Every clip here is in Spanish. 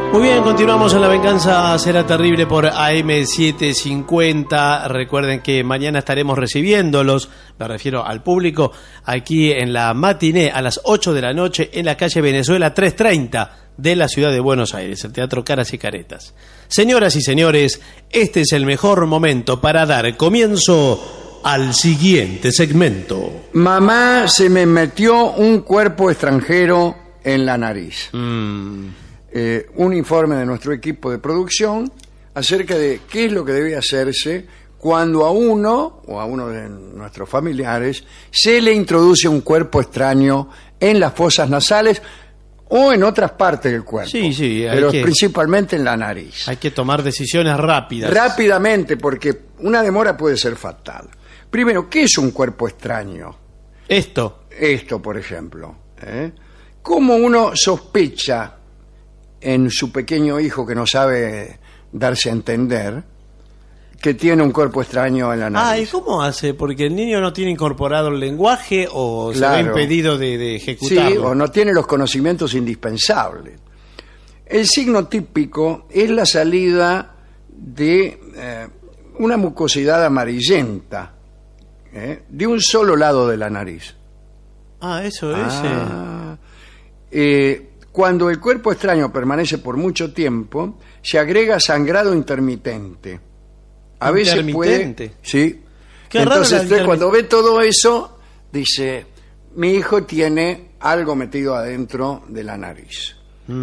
Muy bien, continuamos en La Venganza Será Terrible por AM750. Recuerden que mañana estaremos recibiéndolos, me refiero al público, aquí en la matiné a las 8 de la noche en la calle Venezuela 330 de la ciudad de Buenos Aires, el Teatro Caras y Caretas. Señoras y señores, este es el mejor momento para dar comienzo al siguiente segmento. Mamá, se me metió un cuerpo extranjero en la nariz. Un informe de nuestro equipo de producción acerca de qué es lo que debe hacerse cuando a uno o a uno de nuestros familiares se le introduce un cuerpo extraño en las fosas nasales o en otras partes del cuerpo. Sí, pero principalmente en la nariz. Hay que tomar decisiones rápidas. Rápidamente, porque una demora puede ser fatal. Primero, ¿qué es un cuerpo extraño? Esto, por ejemplo. ¿Cómo uno sospecha en su pequeño hijo que no sabe darse a entender que tiene un cuerpo extraño en la nariz? ¿Y cómo hace? Porque el niño no tiene incorporado el lenguaje o se ve impedido de ejecutarlo. Sí, o no tiene los conocimientos indispensables. El signo típico es la salida de una mucosidad amarillenta de un solo lado de la nariz. Eso es. Cuando el cuerpo extraño permanece por mucho tiempo, se agrega sangrado intermitente. A veces puede... Sí. Entonces usted cuando ve todo eso, dice, mi hijo tiene algo metido adentro de la nariz.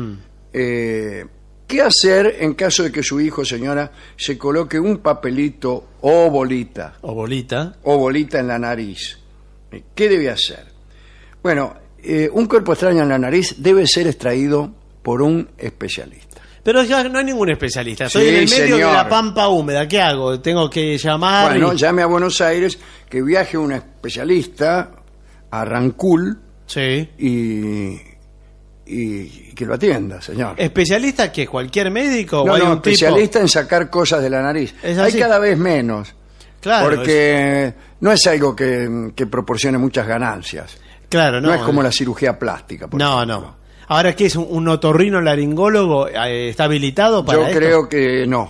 ¿Qué hacer en caso de que su hijo, señora, se coloque un papelito o bolita? ¿O bolita? O bolita en la nariz. ¿Qué debe hacer? Bueno, un cuerpo extraño en la nariz debe ser extraído por un especialista. Pero ya no hay ningún especialista. Estoy en el medio de la pampa húmeda. ¿Qué hago? ¿Tengo que llamar? Bueno, llame a Buenos Aires, que viaje un especialista a Rancul. Sí. Y que lo atienda, señor. ¿Especialista qué? ¿Cualquier médico? No, ¿o hay un especialista en sacar cosas de la nariz. Hay cada vez menos. Claro. Porque no es algo que proporcione muchas ganancias. Claro, no. No es como la cirugía plástica, por ejemplo. No. Ahora, ¿qué es? ¿Un otorrinolaringólogo está habilitado para esto? Yo creo que no.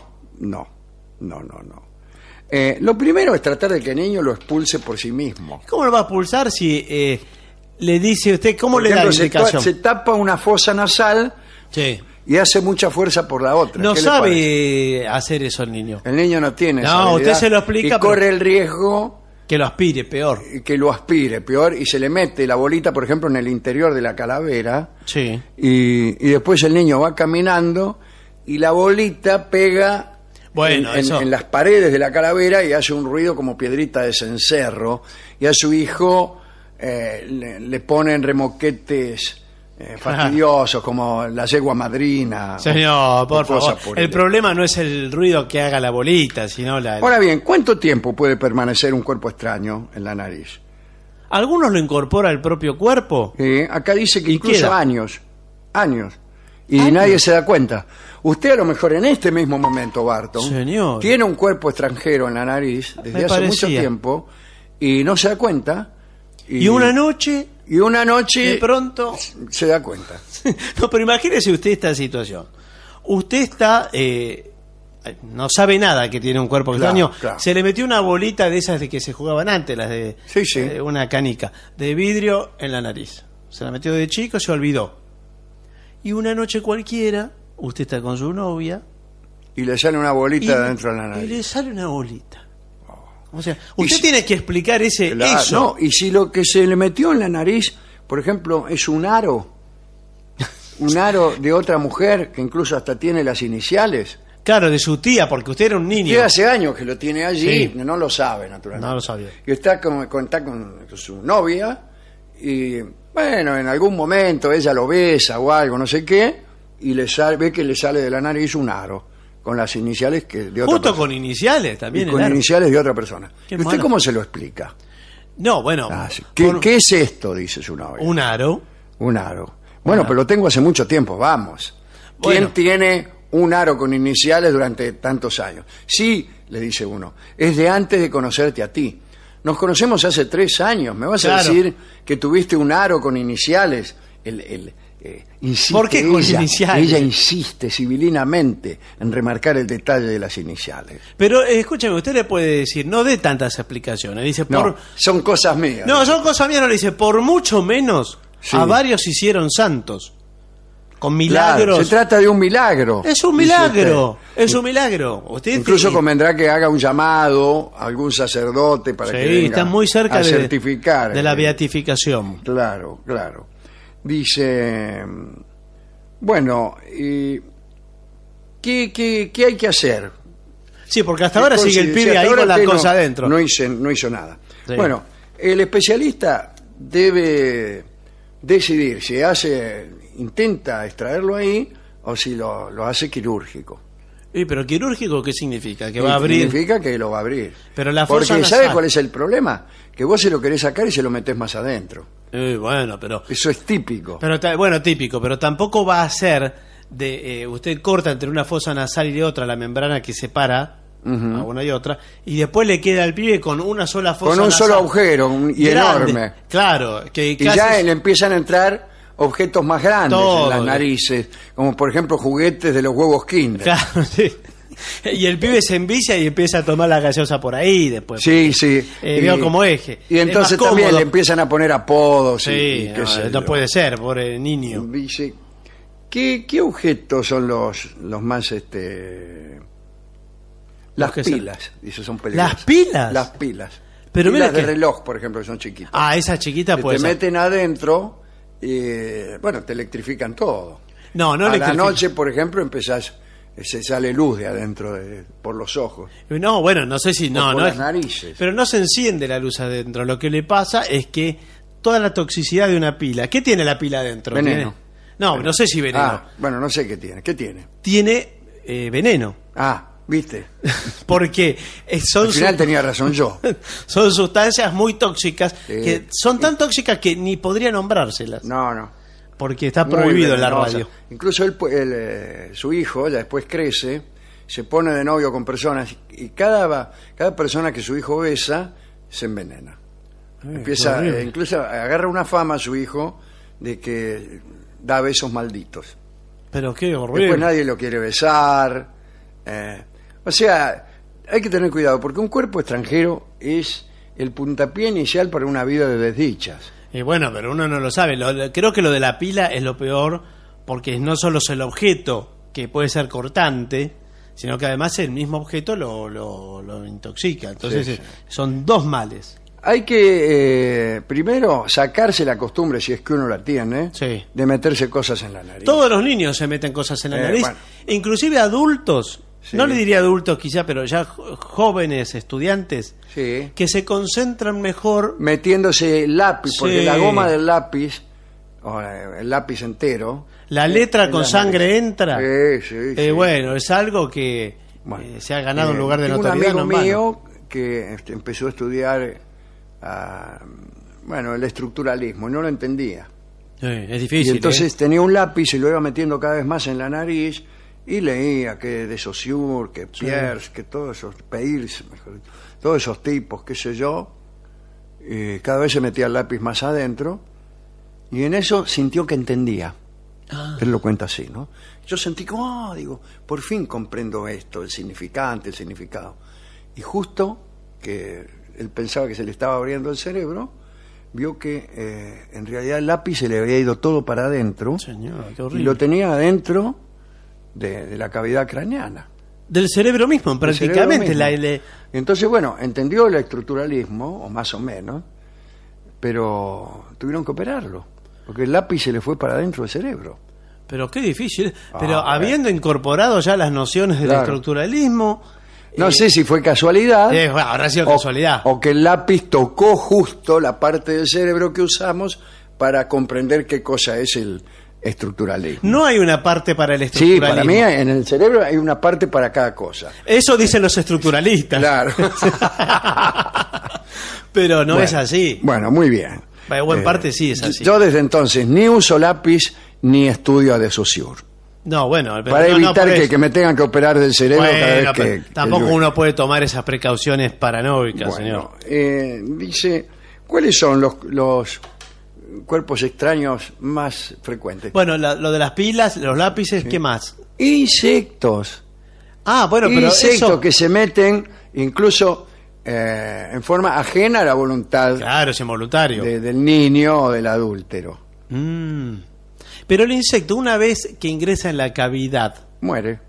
Lo primero es tratar de que el niño lo expulse por sí mismo. ¿Cómo lo va a expulsar si le dice usted, cómo le da la indicación? Se tapa una fosa nasal y hace mucha fuerza por la otra. No sabe hacer eso el niño. El niño no tiene esa habilidad. Usted se lo explica. Y corre el riesgo... Que lo aspire, peor. Y se le mete la bolita, por ejemplo, en el interior de la calavera. Sí. Y después el niño va caminando y la bolita pega en las paredes de la calavera y hace un ruido como piedrita de cencerro. Y a su hijo le ponen remoquetes fastidiosos como la yegua madrina. Señor, por favor. El problema no es el ruido que haga la bolita, sino la... Ahora bien, ¿cuánto tiempo puede permanecer un cuerpo extraño en la nariz? ¿Algunos lo incorpora el propio cuerpo? Acá dice que incluso años. Y nadie se da cuenta. Usted a lo mejor en este mismo momento, Barton, señor, tiene un cuerpo extranjero en la nariz desde hace mucho tiempo y no se da cuenta. Y una noche de pronto se da cuenta. No, pero imagínese usted esta situación. Usted está no sabe nada que tiene un cuerpo extraño. Claro. Se le metió una bolita de esas de que se jugaban antes, las de una canica de vidrio en la nariz. Se la metió de chico, se olvidó. Y una noche cualquiera, usted está con su novia y le sale una bolita dentro de la nariz. Y le sale una bolita. O sea, usted tiene que explicar eso. No, y si lo que se le metió en la nariz, por ejemplo, es un aro de otra mujer que incluso hasta tiene las iniciales. Claro, de su tía, porque usted era un niño. Usted hace años que lo tiene allí, no lo sabe, naturalmente. No lo sabía. Y está con su novia y, bueno, en algún momento ella lo besa o algo, no sé qué, y ve que le sale de la nariz un aro con las iniciales de otra Justo persona. Con iniciales también. Y con iniciales de otra persona. ¿Y usted cómo se lo explica? No, bueno. ¿Qué es esto? Dice su novia. Un aro. Bueno, pero lo tengo hace mucho tiempo, vamos. ¿Quién tiene un aro con iniciales durante tantos años? Sí, le dice uno, es de antes de conocerte a ti. Nos conocemos hace 3 años. ¿Me vas a decir que tuviste un aro con iniciales? insiste, ¿Por qué con iniciales? Ella insiste civilinamente en remarcar el detalle de las iniciales. Pero escúchame, usted le puede decir, no dé tantas explicaciones. Dice, No, son cosas mías. No, son cosas mías, no le dice, por mucho menos Sí. a varios hicieron santos. Con milagros. Claro, se trata de un milagro. Es un dice milagro, usted. es un milagro. Usted Incluso convendrá que haga un llamado a algún sacerdote para que venga está muy cerca a certificar. de la beatificación. Claro, claro. Dice, bueno, ¿y qué hay que hacer? Sí, porque hasta ahora sigue el Sí, pibe hasta ahí ahora con la usted cosa adentro. No hizo nada. Sí. Bueno, el especialista debe decidir si intenta extraerlo ahí o si lo hace quirúrgico. Pero quirúrgico, ¿qué significa? Que va a abrir. Significa que lo va a abrir. Pero la Porque fosa ¿sabe nasal. cuál es el problema? Que vos se lo querés sacar y se lo metés más adentro. Bueno, pero Eso es típico. bueno, típico, pero tampoco va a ser de usted corta entre una fosa nasal y otra la membrana que separa a una y otra, y después le queda al pibe con una sola fosa Con un nasal solo agujero y grande. enorme. Claro, que Y casi ya le empiezan a entrar objetos más grandes Todo. en las narices, como por ejemplo juguetes de los huevos Kinder. Claro, sí. Y el pibe se envicia y empieza a tomar la gaseosa por ahí después. Sí, sí. Veo como eje. Y Es entonces más también cómodo. le empiezan a poner apodos. Sí, y qué sé no yo. puede ser, pobre niño. Dice, ¿qué objetos son los más las que pilas? Dice, son peligrosas. ¿Las pilas? Las pilas. Pero pilas mira de que- reloj, por ejemplo, que son chiquitas. Ah, esa chiquita Que puede te ser. meten adentro y, bueno, te electrifican todo. No A la electrifica. noche, por ejemplo, se sale luz de adentro por los ojos. No, bueno, no sé si no, por no las es- narices. Pero no se enciende la luz adentro. Lo que le pasa es que toda la toxicidad de una pila. ¿Qué tiene la pila adentro? Veneno. ¿Tiene? No, no sé si veneno. Ah, bueno, no sé qué tiene. ¿Qué tiene? Tiene veneno. Ah, ¿viste? Porque son Al final tenía razón yo. son sustancias muy tóxicas Sí. que son tan tóxicas que ni podría nombrárselas. No. Porque está Muy prohibido en la venenosa. radio. Incluso su hijo, ya después crece, se pone de novio con personas y cada persona que su hijo besa se envenena. Empieza, qué horrible. incluso agarra una fama a su hijo de que da besos malditos. Pero qué Después horrible. nadie lo quiere besar. O sea, hay que tener cuidado porque un cuerpo extranjero es el puntapié inicial para una vida de desdichas. Y bueno, pero uno no lo sabe. Creo que lo de la pila es lo peor porque no solo es el objeto que puede ser cortante, sino que además el mismo objeto lo intoxica. Entonces Sí. son dos males. Hay que primero sacarse la costumbre, si es que uno la tiene, Sí. de meterse cosas en la nariz. Todos los niños se meten cosas en la nariz, bueno. inclusive adultos. Sí. No le diría adultos quizá, pero ya jóvenes, estudiantes, Sí. que se concentran mejor. Metiéndose el lápiz, porque Sí. la goma del lápiz, o el lápiz entero... La letra en con la sangre nariz. entra. Sí. Bueno, es algo que Bueno, se ha ganado un lugar de tengo notoriedad. un no amigo en vano. mío que empezó a estudiar el estructuralismo y no lo entendía. Sí, es Y difícil. entonces tenía un lápiz y lo iba metiendo cada vez más en la nariz y leía que de Saussure, que Pierce, que todos esos, Peirce, mejor dicho, todos esos tipos, qué sé yo, y cada vez se metía el lápiz más adentro y en eso sintió que entendía. Él lo cuenta así, ¿no? Yo sentí que, digo, por fin comprendo esto, el significado. Y justo que él pensaba que se le estaba abriendo el cerebro, vio que en realidad el lápiz se le había ido todo para adentro Señor, qué y horrible. lo tenía adentro de la cavidad craneana. Del cerebro mismo, Del prácticamente. cerebro mismo. Entonces, bueno, entendió el estructuralismo, o más o menos, pero tuvieron que operarlo, porque el lápiz se le fue para adentro del cerebro. Pero qué difícil. Pero bueno. habiendo incorporado ya las nociones del Claro. estructuralismo. No sé si fue casualidad. Bueno, habrá sido casualidad. O que el lápiz tocó justo la parte del cerebro que usamos para comprender qué cosa es el estructuralismo. No hay una parte para el Sí, estructuralismo. para mí en el cerebro hay una parte para cada cosa. Eso dicen los estructuralistas. Claro. Pero no Bueno, es así. Bueno, muy bien. En parte sí es así. Yo desde entonces ni uso lápiz ni estudio a de Saussure. No, bueno. pero Para no, evitar por que, eso. que me tengan que operar del cerebro cada vez Bueno, pero que... tampoco que uno puede tomar esas precauciones paranoicas, señor. Dice, ¿cuáles son los cuerpos extraños más frecuentes. Bueno, lo de las pilas, los lápices, ¿qué más? Insectos. Bueno, pero insectos eso... que se meten incluso en forma ajena a la voluntad Claro, es involuntario. del niño o del adúltero. Pero el insecto, una vez que ingresa en la cavidad, Muere.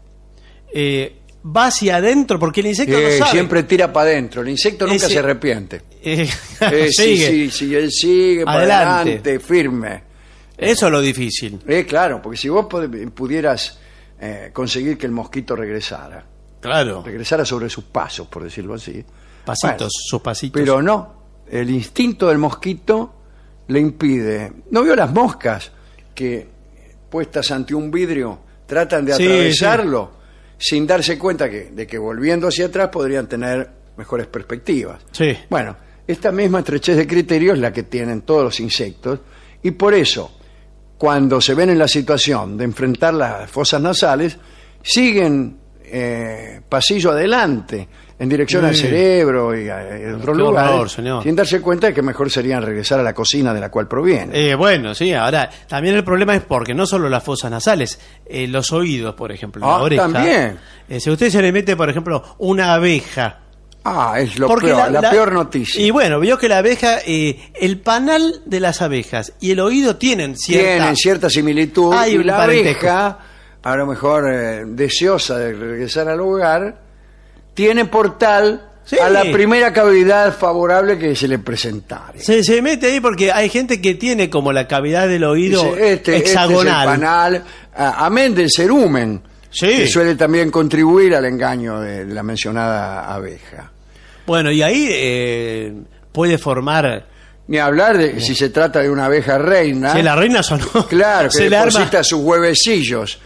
va hacia adentro, porque el insecto no sabe. Siempre tira para adentro. El insecto nunca se arrepiente. Sigue. Sí, él sigue para adelante, firme. Eso es lo difícil. Claro, porque si vos pudieras conseguir que el mosquito regresara sobre sus pasos, por decirlo así. Pasitos, sus pasitos. Pero no, el instinto del mosquito le impide. ¿No vio las moscas que, puestas ante un vidrio, tratan de atravesarlo sin darse cuenta de que volviendo hacia atrás podrían tener mejores perspectivas? Sí. Bueno, esta misma estrechez de criterio es la que tienen todos los insectos, y por eso, cuando se ven en la situación de enfrentar las fosas nasales, siguen pasillo adelante, en dirección al cerebro y a otros lugares, sin darse cuenta de que mejor serían regresar a la cocina de la cual proviene. Bueno, sí, ahora, también el problema es porque no solo las fosas nasales, los oídos, por ejemplo, la oreja. También. Si usted se le mete, por ejemplo, una abeja... es lo peor, la peor noticia. Y bueno, vio que la abeja, el panal de las abejas y el oído tienen cierta similitud. Hay y un la parentesco. abeja, a lo mejor deseosa de regresar al hogar, tiene portal a la primera cavidad favorable que se le presentare. Se mete ahí porque hay gente que tiene como la cavidad del oído hexagonal. Este es el panal, amén del cerumen, que suele también contribuir al engaño de la mencionada abeja. Bueno, y ahí puede formar... Ni hablar de si se trata de una abeja reina. Si la reina sonó. Claro, que deposita sus huevecillos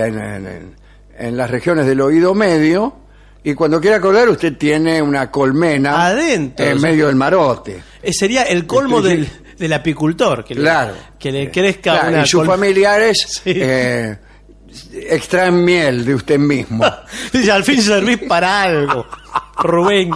en las regiones del oído medio, y cuando quiera acordar usted tiene una colmena adentro, en medio del marote. Sería el colmo del apicultor, que le crezca una y sus familiares extraen miel de usted mismo. Dice, al fin servís para algo, Rubén.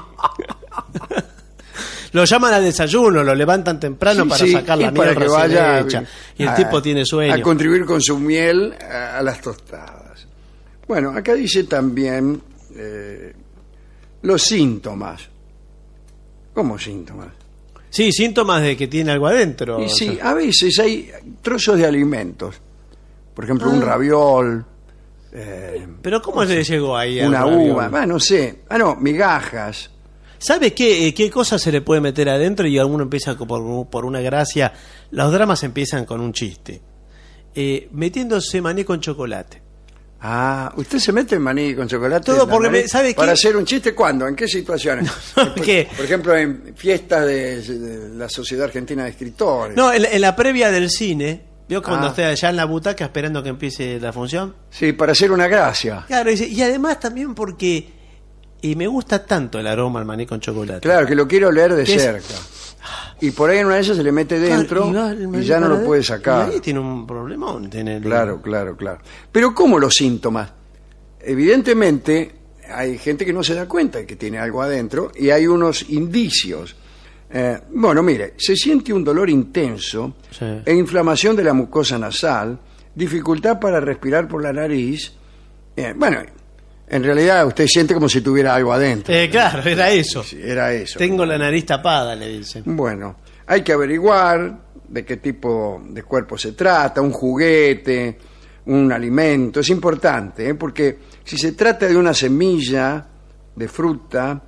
Lo llaman al desayuno, lo levantan temprano para sacar la miel que vaya hecha. Y el tipo tiene sueño. A contribuir con su miel a las tostadas. Bueno, acá dice también los síntomas. ¿Cómo síntomas? Sí, síntomas de que tiene algo adentro. Y sí, a veces hay trozos de alimentos. Por ejemplo, un raviol. ¿Pero cómo se llegó ahí? Una uva, no sé. Migajas. ¿Sabe qué cosa se le puede meter adentro? Y alguno empieza por una gracia. Los dramas empiezan con un chiste. Metiéndose maní con chocolate. ¿Usted se mete en maní con chocolate? Todo porque ¿sabe qué? ¿Para hacer un chiste cuándo? ¿En qué situaciones? ¿Qué? Por ejemplo, en fiestas de la Sociedad Argentina de Escritores. No, en la previa del cine. ¿Vio cuando esté allá en la butaca esperando que empiece la función? Sí, para hacer una gracia. Claro, y además también porque me gusta tanto el aroma al maní con chocolate. Claro, que lo quiero oler de cerca. Y por ahí en una de ellas se le mete dentro y ya no lo puede sacar. Y ahí tiene un problemón. Claro. Pero ¿cómo los síntomas? Evidentemente hay gente que no se da cuenta de que tiene algo adentro y hay unos indicios. Bueno, mire, se siente un dolor intenso e inflamación de la mucosa nasal, dificultad para respirar por la nariz. En realidad usted siente como si tuviera algo adentro. Claro, era eso. Sí, era eso. Tengo la nariz tapada, le dicen. Bueno, hay que averiguar de qué tipo de cuerpo se trata, un juguete, un alimento. Es importante, porque si se trata de una semilla de fruta,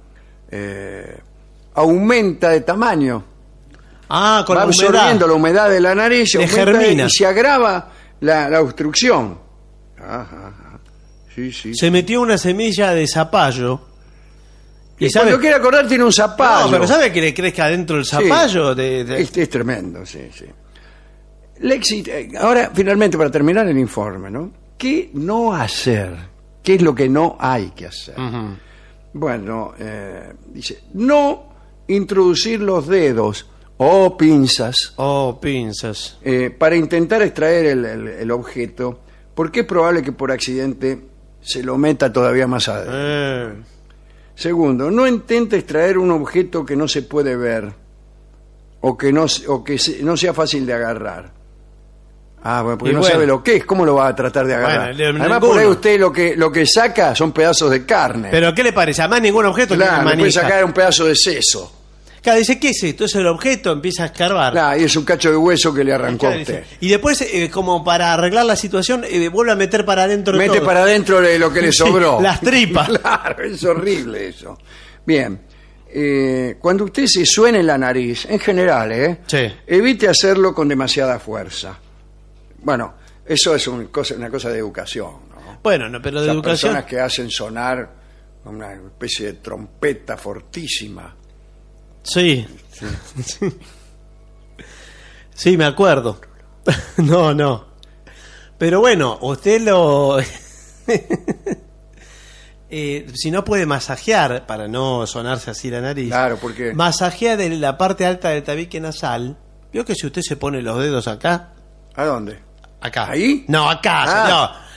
aumenta de tamaño. Con va absorbiendo la humedad de la nariz, y se agrava la obstrucción. Sí. Se metió una semilla de zapallo. Y cuando quiere acordar tiene un zapallo. No, pero ¿sabe que le crezca adentro el zapallo? Es tremendo, sí. Ahora, finalmente, para terminar el informe, ¿no? ¿Qué no hacer? ¿Qué es lo que no hay que hacer? Uh-huh. Bueno, dice, no introducir los dedos o pinzas. Para intentar extraer el objeto, porque es probable que por accidente se lo meta todavía más adentro. Segundo, no intente extraer un objeto que no se puede ver o que no no sea fácil de agarrar. Ah, bueno, porque Y no bueno. sabe lo que es, ¿cómo lo va a tratar de agarrar? Bueno, Además, por ahí usted lo que saca son pedazos de carne. Pero ¿qué le parece? Además ningún objeto claro, tiene le puede manija. sacar un pedazo de seso. Claro, dice, ¿qué es esto? Es el objeto, empieza a escarbar. Claro, y es un cacho de hueso que le arrancó a Claro, usted. y después, como para arreglar la situación, vuelve a meter para adentro Mete todo. para adentro lo que le sobró. Las tripas. Claro, es horrible eso. Bien, cuando usted se suene en la nariz, en general, Sí. evite hacerlo con demasiada fuerza. Bueno, eso es una cosa de educación, ¿no? Bueno, no, pero de Esas educación... personas que hacen sonar una especie de trompeta fortísima. Sí. Sí, me acuerdo. No. Pero bueno, usted lo... si no puede masajear, para no sonarse así la nariz, Claro, porque... masajea de la parte alta del tabique nasal. ¿Vio que si usted se pone los dedos acá? ¿A dónde? Acá. ¿Ahí? No, acá. Ah. No.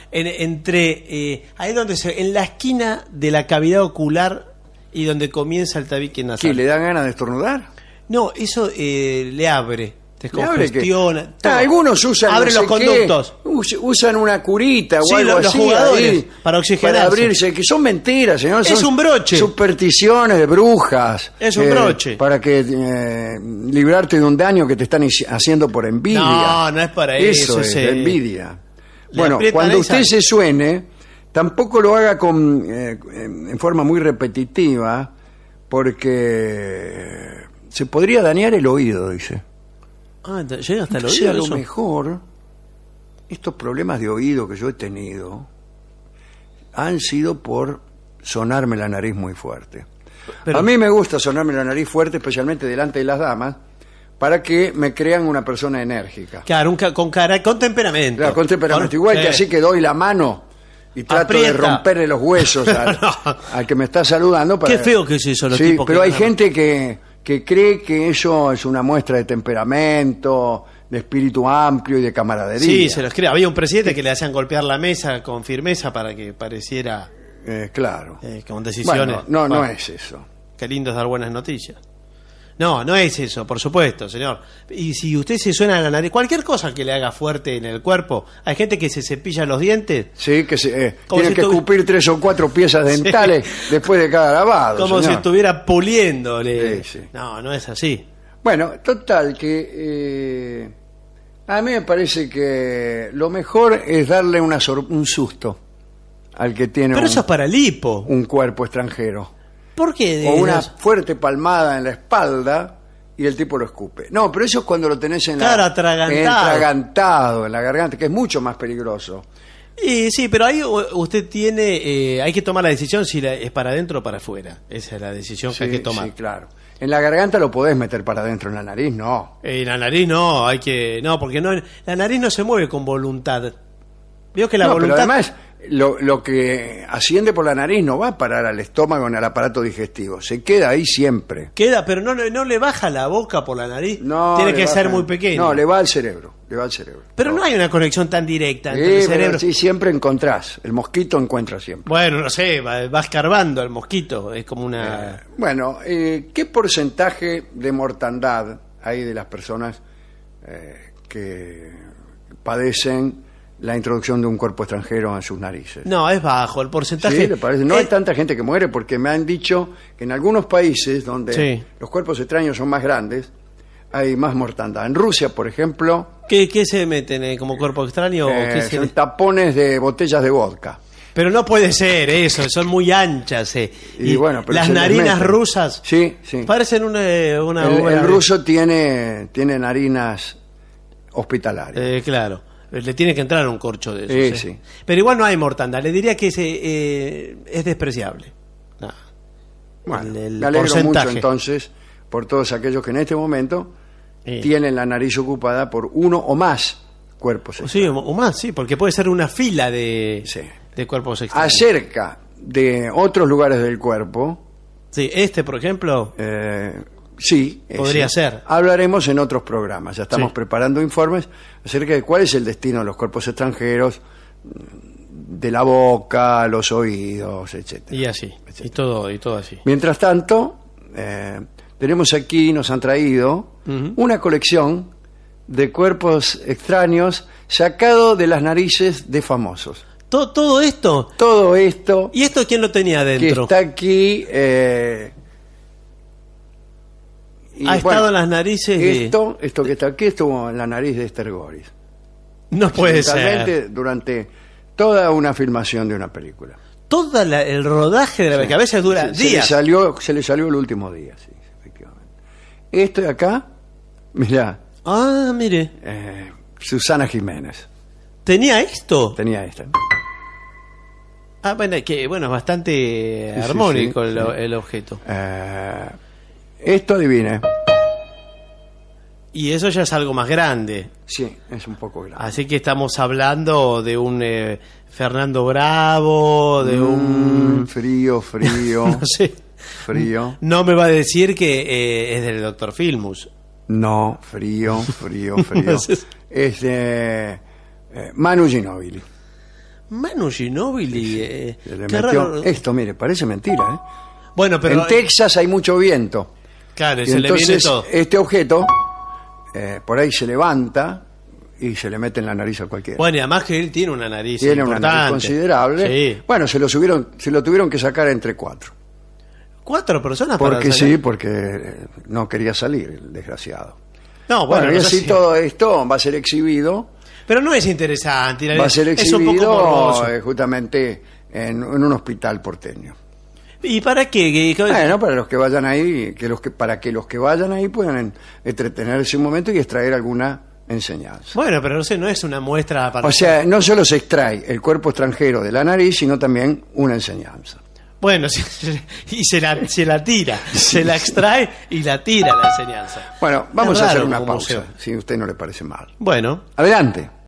Ahí donde en la esquina de la cavidad ocular y donde comienza el tabique nasal. ¿Qué, le dan ganas de estornudar? No, eso le abre, ¿Le abre qué? descongestiona. todo. Algunos usan Abre no los sé qué, conductos. usan una curita o Sí, algo los así jugadores, ahí, para oxigenarse. para abrirse, que son mentiras, señor. Es Son un broche. supersticiones de brujas. Es un broche. Para que librarte de un daño que te están haciendo por envidia. No es para eso. Es ese- envidia. Le Bueno, aprietan cuando ahí, usted sale. se suene, tampoco lo haga en forma muy repetitiva, porque se podría dañar el oído, dice. Ah, llega hasta el Entonces, oído a lo eso. mejor estos problemas de oído que yo he tenido han sido por sonarme la nariz muy fuerte. Pero- A mí me gusta sonarme la nariz fuerte, especialmente delante de las damas, para que me crean una persona enérgica. Claro, con temperamento. Claro, con temperamento. Igual que Sí. así que doy la mano y trato de Aprieta. romperle los huesos al que me está saludando. Qué feo que es eso, los Sí, tipos pero que hay ganan. gente que cree que eso es una muestra de temperamento, de espíritu amplio y de camaradería. Sí, se los cree. Había un presidente que le hacían golpear la mesa con firmeza para que pareciera Claro. con decisiones. Bueno, no Bueno, es eso. Qué lindo es dar buenas noticias. No es eso, por supuesto, señor. Y si usted se suena la nariz, cualquier cosa que le haga fuerte en el cuerpo, hay gente que se cepilla los dientes Sí, que Como tiene si que escupir 3 o 4 piezas dentales después de cada lavado. como si señor. estuviera puliéndole. Sí. No es así. Bueno, total, que a mí me parece que lo mejor es darle un susto al que tiene Pero eso es para el hipo. un cuerpo extranjero. ¿Por qué? O una fuerte palmada en la espalda y el tipo lo escupe. No, pero eso es cuando lo tenés Claro, atragantado. atragantado en la garganta, que es mucho más peligroso. Y sí, pero ahí usted tiene, hay que tomar la decisión si es para adentro o para afuera. Esa es la decisión que hay que tomar. Sí, claro. En la garganta lo podés meter para adentro, en la nariz no. La nariz no, porque la nariz no se mueve con voluntad. Vio que la No, voluntad... pero además lo que asciende por la nariz no va a parar al estómago ni al aparato digestivo, se queda ahí siempre. queda, pero no le baja la boca por la nariz. No, Tiene le que ser baja- muy pequeño. No, le va al cerebro, Pero no hay una conexión tan directa entre el pero cerebro. sí, siempre encontrás, el mosquito encuentra siempre. Bueno, no sé, va escarbando el mosquito. Es como una... Bueno, ¿qué porcentaje de mortandad hay de las personas que padecen la introducción de un cuerpo extranjero en sus narices? No, es bajo el porcentaje. ¿Sí? ¿Le parece? No hay tanta gente que muere porque me han dicho que en algunos países donde Sí. los cuerpos extraños son más grandes hay más mortandad. En Rusia, por ejemplo, ¿Qué se meten como cuerpo extraño? ¿Qué se- son tapones de botellas de vodka. Pero no puede ser eso, son muy anchas. Y bueno, pero las se les narinas meten. rusas Sí. parecen una El buena- ruso tiene narinas hospitalarias. claro, le tiene que entrar un corcho de esos. Sí. Pero igual no hay mortandad, le diría que es despreciable. No. Bueno, el me alegro porcentaje. mucho entonces por todos aquellos que en este momento Sí. tienen la nariz ocupada por uno o más cuerpos Sí, o más, sí, porque puede ser una fila de cuerpos extraños. acerca de otros lugares del cuerpo. Sí, por ejemplo, Sí, Podría ser. Hablaremos en otros programas. Ya estamos Sí. preparando informes acerca de cuál es el destino de los cuerpos extranjeros, de la boca, los oídos, etcétera. y así, y todo así. Mientras tanto, tenemos aquí, nos han traído una colección de cuerpos extraños sacados de las narices de famosos. ¿Todo esto? Todo esto. ¿Y esto quién lo tenía Que adentro? está aquí. Ha estado en las narices de... Esto que está aquí estuvo en la nariz de Esther Goris. No puede Accidentalmente, ser. Durante toda una filmación de una película. Todo el rodaje de la que a veces dura días. Se le salió el último día, sí, efectivamente. Esto de acá, mirá, Ah, mire. Susana Jiménez ¿Tenía esto? tenía esta. Ah, bueno, que bueno, es bastante Sí, sí, armónico sí, sí. el objeto. Esto, adivine. Y eso ya es algo más grande. Sí, es un poco grande. Así que estamos hablando de un Fernando Bravo, de un... Frío, No sé. frío. No me va a decir que es del Dr. Filmus. No, frío. Entonces- Es de Manu Ginóbili. Manu Ginóbili. Se le qué metió- raro. Esto, mire, parece mentira, ¿eh? Bueno, pero... En Texas hay mucho viento. Claro, y Y se le viene entonces todo. este objeto por ahí se levanta y se le mete en la nariz a cualquiera. Bueno, y además que él tiene una nariz Tiene una importante. nariz considerable. Sí. Bueno, se lo tuvieron que sacar entre 4. 4 personas para Porque sacar? sí, porque no quería salir, el desgraciado. No, Bueno, bueno, y no sé así si- todo esto va a ser exhibido. Pero no es interesante. Va a ser es un poco exhibido morboso. justamente en un hospital porteño. ¿Y para qué? Bueno, para los que vayan ahí, para que los que vayan ahí puedan entretenerse un momento y extraer alguna enseñanza. Bueno, pero no sé, no es una muestra para... O sea, no solo se extrae el cuerpo extranjero de la nariz, sino también una enseñanza. Bueno, y se la tira, se la extrae y la tira la enseñanza. Bueno, vamos Es a hacer raro una como pausa, museo. si a usted no le parece mal. Bueno, Adelante.